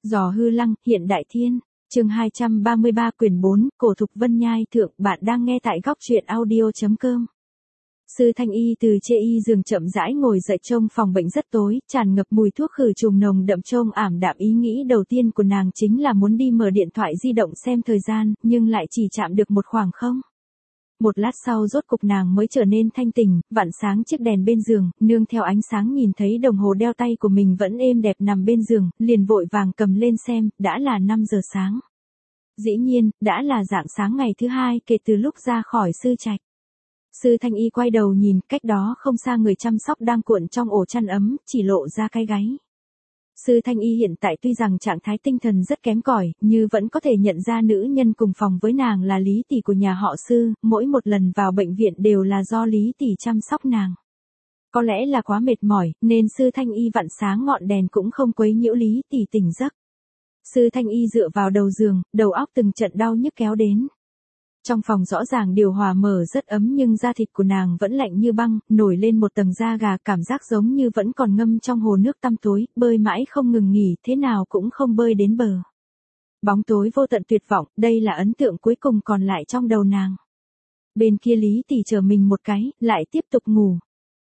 Giò hư lăng, hiện đại thiên. Chương 233 quyển 4, Cổ Thục Vân Nhai thượng, bạn đang nghe tại góc truyện audio.com. Sư Thanh Y từ chê y giường chậm rãi ngồi dậy, trông phòng bệnh rất tối, tràn ngập mùi thuốc khử trùng nồng đậm, trông ảm đạm. Ý nghĩ đầu tiên của nàng chính là muốn đi mở điện thoại di động xem thời gian, nhưng lại chỉ chạm được một khoảng không. Một lát sau rốt cục nàng mới trở nên thanh tỉnh, vặn sáng chiếc đèn bên giường, nương theo ánh sáng nhìn thấy đồng hồ đeo tay của mình vẫn êm đẹp nằm bên giường, liền vội vàng cầm lên xem, đã là 5 giờ sáng. Dĩ nhiên, đã là rạng sáng ngày thứ hai kể từ lúc ra khỏi sư trạch. Sư Thanh Y quay đầu nhìn, cách đó không xa người chăm sóc đang cuộn trong ổ chăn ấm, chỉ lộ ra cái gáy. Sư Thanh Y hiện tại tuy rằng trạng thái tinh thần rất kém cỏi, nhưng vẫn có thể nhận ra nữ nhân cùng phòng với nàng là Lý tỷ của nhà họ Sư, mỗi một lần vào bệnh viện đều là do Lý tỷ chăm sóc nàng. Có lẽ là quá mệt mỏi, nên Sư Thanh Y vặn sáng ngọn đèn cũng không quấy nhiễu Lý tỷ tỉnh giấc. Sư Thanh Y dựa vào đầu giường, đầu óc từng trận đau nhức kéo đến. Trong phòng rõ ràng điều hòa mở rất ấm nhưng da thịt của nàng vẫn lạnh như băng, nổi lên một tầng da gà, cảm giác giống như vẫn còn ngâm trong hồ nước tăm tối, bơi mãi không ngừng nghỉ, thế nào cũng không bơi đến bờ. Bóng tối vô tận tuyệt vọng, đây là ấn tượng cuối cùng còn lại trong đầu nàng. Bên kia Lý tỷ chờ mình một cái, lại tiếp tục ngủ.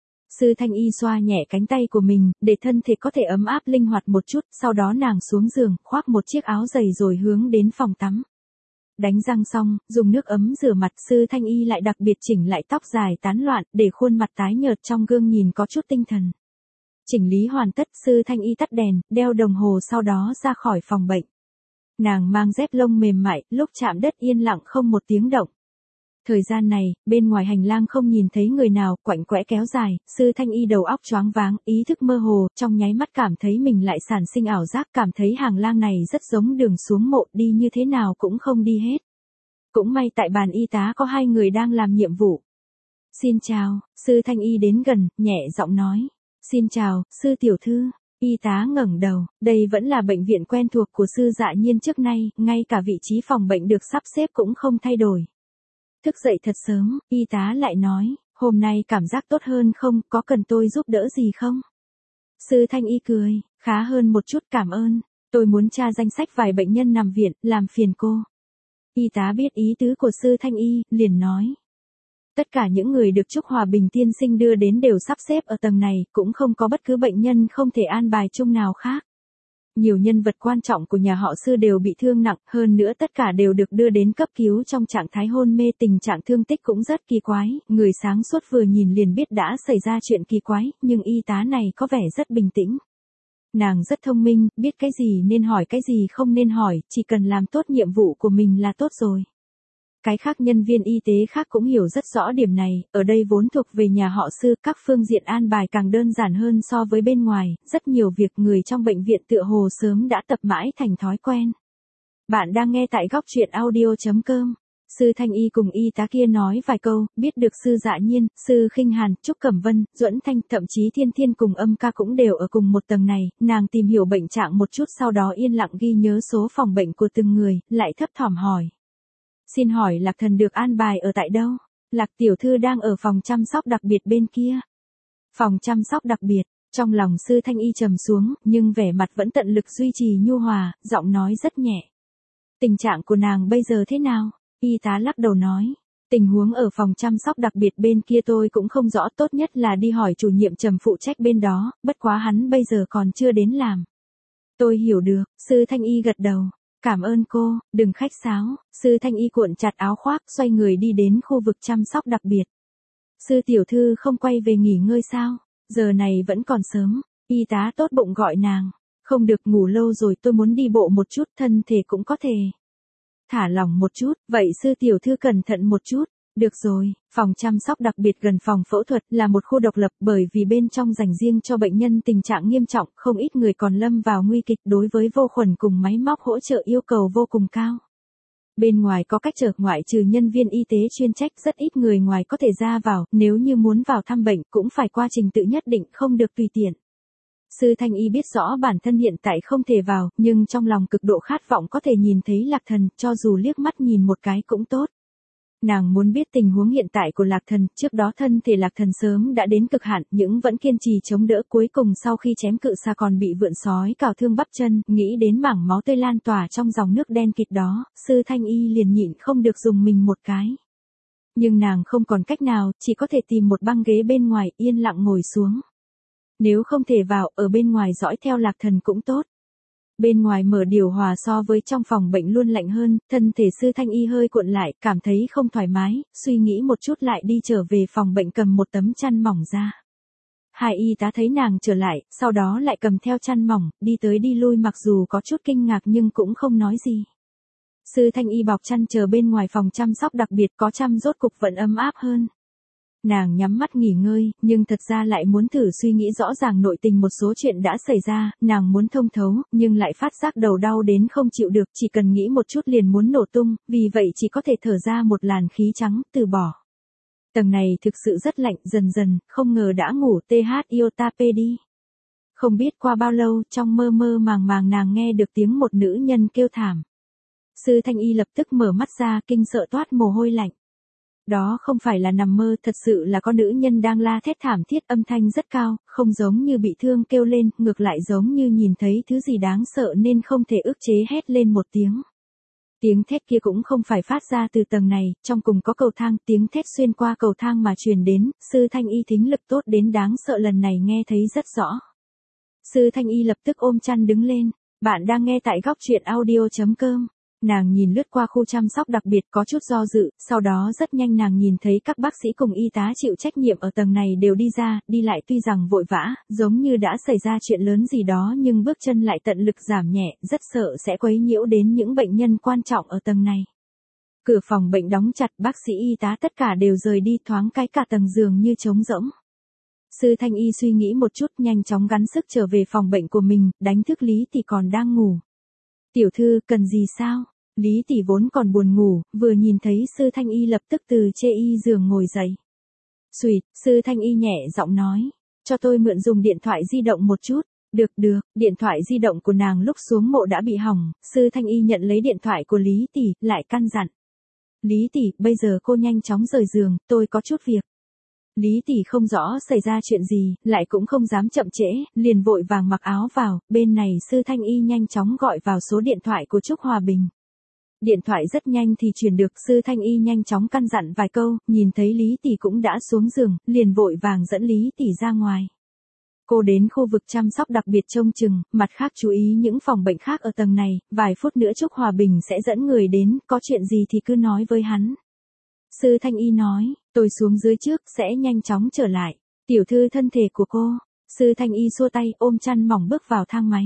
Sư Thanh Y xoa nhẹ cánh tay của mình, để thân thể có thể ấm áp linh hoạt một chút, sau đó nàng xuống giường, khoác một chiếc áo dày rồi hướng đến phòng tắm. Đánh răng xong, dùng nước ấm rửa mặt, Sư Thanh Y lại đặc biệt chỉnh lại tóc dài tán loạn, để khuôn mặt tái nhợt trong gương nhìn có chút tinh thần. Chỉnh lý hoàn tất, Sư Thanh Y tắt đèn, đeo đồng hồ, sau đó ra khỏi phòng bệnh. Nàng mang dép lông mềm mại, lúc chạm đất yên lặng không một tiếng động. Thời gian này, bên ngoài hành lang không nhìn thấy người nào, quạnh quẽ kéo dài, Sư Thanh Y đầu óc choáng váng, ý thức mơ hồ, trong nháy mắt cảm thấy mình lại sản sinh ảo giác, cảm thấy hàng lang này rất giống đường xuống mộ, đi như thế nào cũng không đi hết. Cũng may tại bàn y tá có 2 người đang làm nhiệm vụ. Xin chào, Sư Thanh Y đến gần, nhẹ giọng nói. Xin chào, Sư tiểu thư. Y tá ngẩng đầu, đây vẫn là bệnh viện quen thuộc của Sư Dạ Nhiên trước nay, ngay cả vị trí phòng bệnh được sắp xếp cũng không thay đổi. Thức dậy thật sớm, y tá lại nói, hôm nay cảm giác tốt hơn không, có cần tôi giúp đỡ gì không? Sư Thanh Y cười, khá hơn một chút, cảm ơn, tôi muốn tra danh sách vài bệnh nhân nằm viện, làm phiền cô. Y tá biết ý tứ của Sư Thanh Y, liền nói. Tất cả những người được Trúc Hòa Bình tiên sinh đưa đến đều sắp xếp ở tầng này, cũng không có bất cứ bệnh nhân không thể an bài chung nào khác. Nhiều nhân vật quan trọng của nhà họ Sư đều bị thương nặng, hơn nữa tất cả đều được đưa đến cấp cứu trong trạng thái hôn mê, tình trạng thương tích cũng rất kỳ quái, người sáng suốt vừa nhìn liền biết đã xảy ra chuyện kỳ quái, nhưng y tá này có vẻ rất bình tĩnh. Nàng rất thông minh, biết cái gì nên hỏi cái gì không nên hỏi, chỉ cần làm tốt nhiệm vụ của mình là tốt rồi. Cái khác nhân viên y tế khác cũng hiểu rất rõ điểm này, ở đây vốn thuộc về nhà họ Sư, các phương diện an bài càng đơn giản hơn so với bên ngoài, rất nhiều việc người trong bệnh viện tựa hồ sớm đã tập mãi thành thói quen. Bạn đang nghe tại góc truyện audio.com. Sư Thanh Y cùng y tá kia nói vài câu, biết được Sư Dạ Nhiên, Sư Khinh Hàn, Trúc Cẩm Vân, Duẫn Thanh, thậm chí Thiên Thiên cùng Âm Ca cũng đều ở cùng một tầng này, nàng tìm hiểu bệnh trạng một chút, sau đó yên lặng ghi nhớ số phòng bệnh của từng người, lại thấp thỏm hỏi. Xin hỏi Lạc Thần được an bài ở tại đâu? Lạc tiểu thư đang ở phòng chăm sóc đặc biệt bên kia. Phòng chăm sóc đặc biệt, trong lòng Sư Thanh Y trầm xuống, nhưng vẻ mặt vẫn tận lực duy trì nhu hòa, giọng nói rất nhẹ. Tình trạng của nàng bây giờ thế nào? Y tá lắc đầu nói. Tình huống ở phòng chăm sóc đặc biệt bên kia tôi cũng không rõ, tốt nhất là đi hỏi chủ nhiệm Trầm phụ trách bên đó, bất quá hắn bây giờ còn chưa đến làm. Tôi hiểu được, Sư Thanh Y gật đầu. Cảm ơn cô, đừng khách sáo. Sư Thanh Y cuộn chặt áo khoác, xoay người đi đến khu vực chăm sóc đặc biệt. Sư tiểu thư không quay về nghỉ ngơi sao? Giờ này vẫn còn sớm. Y tá tốt bụng gọi nàng. Không được, ngủ lâu rồi, tôi muốn đi bộ một chút, thân thể cũng có thể thả lỏng một chút, vậy sư tiểu thư cẩn thận một chút. Được rồi, phòng chăm sóc đặc biệt gần phòng phẫu thuật là một khu độc lập, bởi vì bên trong dành riêng cho bệnh nhân tình trạng nghiêm trọng, không ít người còn lâm vào nguy kịch, đối với vô khuẩn cùng máy móc hỗ trợ yêu cầu vô cùng cao. Bên ngoài có cách trở, ngoại trừ nhân viên y tế chuyên trách, rất ít người ngoài có thể ra vào, nếu như muốn vào thăm bệnh cũng phải qua trình tự nhất định, không được tùy tiện. Sư Thanh Y biết rõ bản thân hiện tại không thể vào, nhưng trong lòng cực độ khát vọng có thể nhìn thấy Lạc Thần, cho dù liếc mắt nhìn một cái cũng tốt. Nàng muốn biết tình huống hiện tại của Lạc Thần, trước đó thân thể Lạc Thần sớm đã đến cực hạn, nhưng vẫn kiên trì chống đỡ, cuối cùng sau khi chém cự xà còn bị vượn sói cào thương bắp chân, nghĩ đến mảng máu tươi lan tỏa trong dòng nước đen kịt đó, Sư Thanh Y liền nhịn không được dùng mình một cái. Nhưng nàng không còn cách nào, chỉ có thể tìm một băng ghế bên ngoài, yên lặng ngồi xuống. Nếu không thể vào, ở bên ngoài dõi theo Lạc Thần cũng tốt. Bên ngoài mở điều hòa so với trong phòng bệnh luôn lạnh hơn, thân thể Sư Thanh Y hơi cuộn lại, cảm thấy không thoải mái, suy nghĩ một chút lại đi trở về phòng bệnh cầm một tấm chăn mỏng ra. Hai y tá thấy nàng trở lại, sau đó lại cầm theo chăn mỏng, đi tới đi lui mặc dù có chút kinh ngạc nhưng cũng không nói gì. Sư Thanh Y bọc chăn chờ bên ngoài phòng chăm sóc đặc biệt, có chăm rốt cục vẫn ấm áp hơn. Nàng nhắm mắt nghỉ ngơi, nhưng thật ra lại muốn thử suy nghĩ rõ ràng nội tình một số chuyện đã xảy ra, nàng muốn thông thấu, nhưng lại phát giác đầu đau đến không chịu được, chỉ cần nghĩ một chút liền muốn nổ tung, vì vậy chỉ có thể thở ra một làn khí trắng, từ bỏ. Tầng này thực sự rất lạnh, dần dần, không ngờ đã ngủ iota đi. Không biết qua bao lâu, trong mơ mơ màng màng nàng nghe được tiếng một nữ nhân kêu thảm. Sư Thanh Y lập tức mở mắt ra, kinh sợ toát mồ hôi lạnh. Đó không phải là nằm mơ, thật sự là con nữ nhân đang la thét thảm thiết, âm thanh rất cao, không giống như bị thương kêu lên, ngược lại giống như nhìn thấy thứ gì đáng sợ nên không thể ức chế hét lên một tiếng. Tiếng thét kia cũng không phải phát ra từ tầng này, trong cùng có cầu thang, tiếng thét xuyên qua cầu thang mà truyền đến, Sư Thanh Y thính lực tốt đến đáng sợ lần này nghe thấy rất rõ. Sư Thanh Y lập tức ôm chăn đứng lên, bạn đang nghe tại góc truyện audio.com. Nàng nhìn lướt qua khu chăm sóc đặc biệt có chút do dự, sau đó rất nhanh nàng nhìn thấy các bác sĩ cùng y tá chịu trách nhiệm ở tầng này đều đi ra, đi lại tuy rằng vội vã, giống như đã xảy ra chuyện lớn gì đó nhưng bước chân lại tận lực giảm nhẹ, rất sợ sẽ quấy nhiễu đến những bệnh nhân quan trọng ở tầng này. Cửa phòng bệnh đóng chặt, bác sĩ y tá tất cả đều rời đi, thoáng cái cả tầng giường như trống rỗng. Sư Thanh Y suy nghĩ một chút, nhanh chóng gắng sức trở về phòng bệnh của mình, đánh thức Lý Tỷ còn đang ngủ. Tiểu thư, cần gì sao? Lý Tỷ vốn còn buồn ngủ, vừa nhìn thấy Sư Thanh Y lập tức từ chê y giường ngồi dậy. Xùyt, Sư Thanh Y nhẹ giọng nói, cho tôi mượn dùng điện thoại di động một chút. Được, điện thoại di động của nàng lúc xuống mộ đã bị hỏng, Sư Thanh Y nhận lấy điện thoại của Lý Tỷ, lại căn dặn. Lý Tỷ, bây giờ cô nhanh chóng rời giường, tôi có chút việc. Lý Tỷ không rõ xảy ra chuyện gì, lại cũng không dám chậm trễ, liền vội vàng mặc áo vào, bên này Sư Thanh Y nhanh chóng gọi vào số điện thoại của Trúc Hòa Bình. Điện thoại rất nhanh thì truyền được, Sư Thanh Y nhanh chóng căn dặn vài câu, nhìn thấy Lý Tỷ cũng đã xuống giường, liền vội vàng dẫn Lý Tỷ ra ngoài. Cô đến khu vực chăm sóc đặc biệt trông chừng, mặt khác chú ý những phòng bệnh khác ở tầng này, vài phút nữa Trúc Hòa Bình sẽ dẫn người đến, có chuyện gì thì cứ nói với hắn. Sư Thanh Y nói, tôi xuống dưới trước, sẽ nhanh chóng trở lại. Tiểu thư thân thể của cô. Sư Thanh Y xua tay, ôm chăn mỏng bước vào thang máy.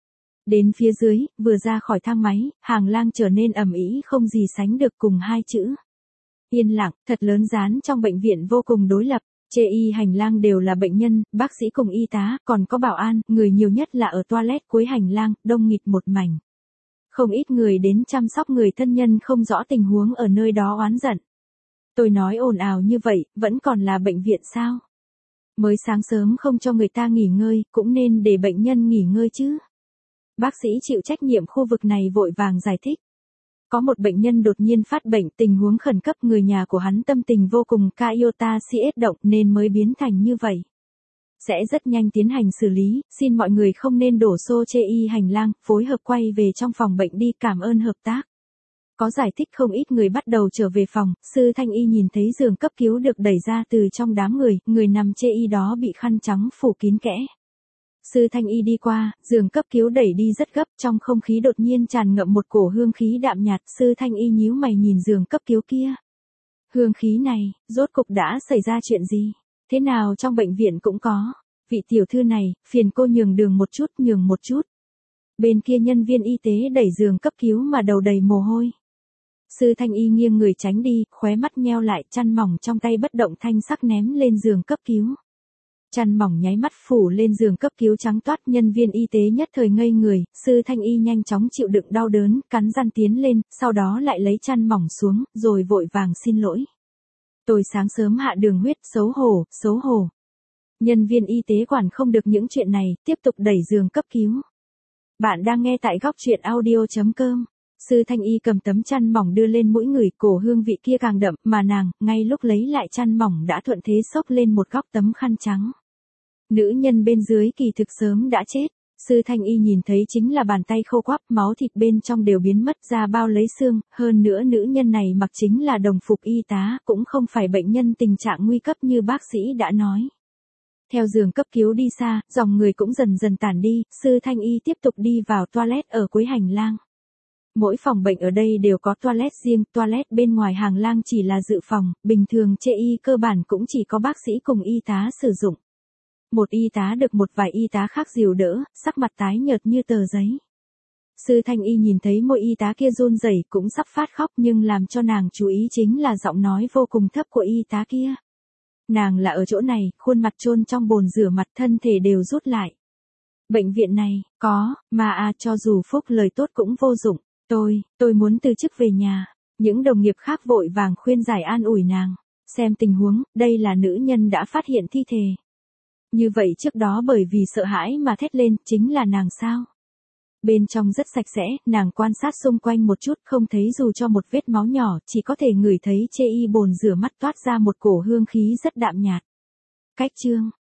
Đến phía dưới, vừa ra khỏi thang máy, hàng lang trở nên ầm ĩ không gì sánh được cùng hai chữ. Yên lặng, thật lớn dán trong bệnh viện vô cùng đối lập. Chê y hành lang đều là bệnh nhân, bác sĩ cùng y tá, còn có bảo an, người nhiều nhất là ở toilet cuối hành lang, đông nghịt một mảnh. Không ít người đến chăm sóc người thân nhân không rõ tình huống ở nơi đó oán giận. Tôi nói ồn ào như vậy, vẫn còn là bệnh viện sao? Mới sáng sớm không cho người ta nghỉ ngơi, cũng nên để bệnh nhân nghỉ ngơi chứ. Bác sĩ chịu trách nhiệm khu vực này vội vàng giải thích. Có một bệnh nhân đột nhiên phát bệnh, tình huống khẩn cấp, người nhà của hắn tâm tình vô cùng iota động nên mới biến thành như vậy. Sẽ rất nhanh tiến hành xử lý, xin mọi người không nên đổ xô chê y hành lang, phối hợp quay về trong phòng bệnh đi, cảm ơn hợp tác. Có giải thích không ít người bắt đầu trở về phòng, Sư Thanh Y nhìn thấy giường cấp cứu được đẩy ra từ trong đám người nằm chê y đó bị khăn trắng phủ kín kẽ. Sư Thanh Y đi qua, giường cấp cứu đẩy đi rất gấp, trong không khí đột nhiên tràn ngậm một cổ hương khí đạm nhạt, Sư Thanh Y nhíu mày nhìn giường cấp cứu kia. Hương khí này, rốt cục đã xảy ra chuyện gì? Thế nào trong bệnh viện cũng có. Vị tiểu thư này, phiền cô nhường đường một chút. Bên kia nhân viên y tế đẩy giường cấp cứu mà đầu đầy mồ hôi. Sư Thanh Y nghiêng người tránh đi, khóe mắt nheo lại, chăn mỏng trong tay bất động thanh sắc ném lên giường cấp cứu. Chăn mỏng nháy mắt phủ lên giường cấp cứu trắng toát, nhân viên y tế nhất thời ngây người, Sư Thanh Y nhanh chóng chịu đựng đau đớn, cắn răng tiến lên, sau đó lại lấy chăn mỏng xuống, rồi vội vàng xin lỗi. Tôi sáng sớm hạ đường huyết, xấu hổ. Nhân viên y tế quản không được những chuyện này, tiếp tục đẩy giường cấp cứu. Bạn đang nghe tại góc truyện audio.com. Sư Thanh Y cầm tấm chăn mỏng đưa lên mũi người, cổ hương vị kia càng đậm, mà nàng, ngay lúc lấy lại chăn mỏng đã thuận thế xốc lên một góc tấm khăn trắng. Nữ nhân bên dưới kỳ thực sớm đã chết. Sư Thanh Y nhìn thấy chính là bàn tay khô quắp, máu thịt bên trong đều biến mất ra bao lấy xương, hơn nữa nữ nhân này mặc chính là đồng phục y tá, cũng không phải bệnh nhân tình trạng nguy cấp như bác sĩ đã nói. Theo giường cấp cứu đi xa, dòng người cũng dần dần tản đi, Sư Thanh Y tiếp tục đi vào toilet ở cuối hành lang. Mỗi phòng bệnh ở đây đều có toilet riêng, toilet bên ngoài hành lang chỉ là dự phòng, bình thường chê y cơ bản cũng chỉ có bác sĩ cùng y tá sử dụng. Một y tá được một vài y tá khác dìu đỡ, sắc mặt tái nhợt như tờ giấy. Sư Thanh Y nhìn thấy môi y tá kia run rẩy cũng sắp phát khóc, nhưng làm cho nàng chú ý chính là giọng nói vô cùng thấp của y tá kia. Nàng là ở chỗ này, khuôn mặt chôn trong bồn rửa mặt, thân thể đều rút lại. Bệnh viện này, mà cho dù phúc lời tốt cũng vô dụng. Tôi muốn từ chức về nhà. Những đồng nghiệp khác vội vàng khuyên giải an ủi nàng. Xem tình huống, đây là nữ nhân đã phát hiện thi thể. Như vậy trước đó bởi vì sợ hãi mà thét lên, chính là nàng sao? Bên trong rất sạch sẽ, nàng quan sát xung quanh một chút, không thấy dù cho một vết máu nhỏ, chỉ có thể ngửi thấy chê y bồn rửa mắt toát ra một cổ hương khí rất đạm nhạt. Cách chương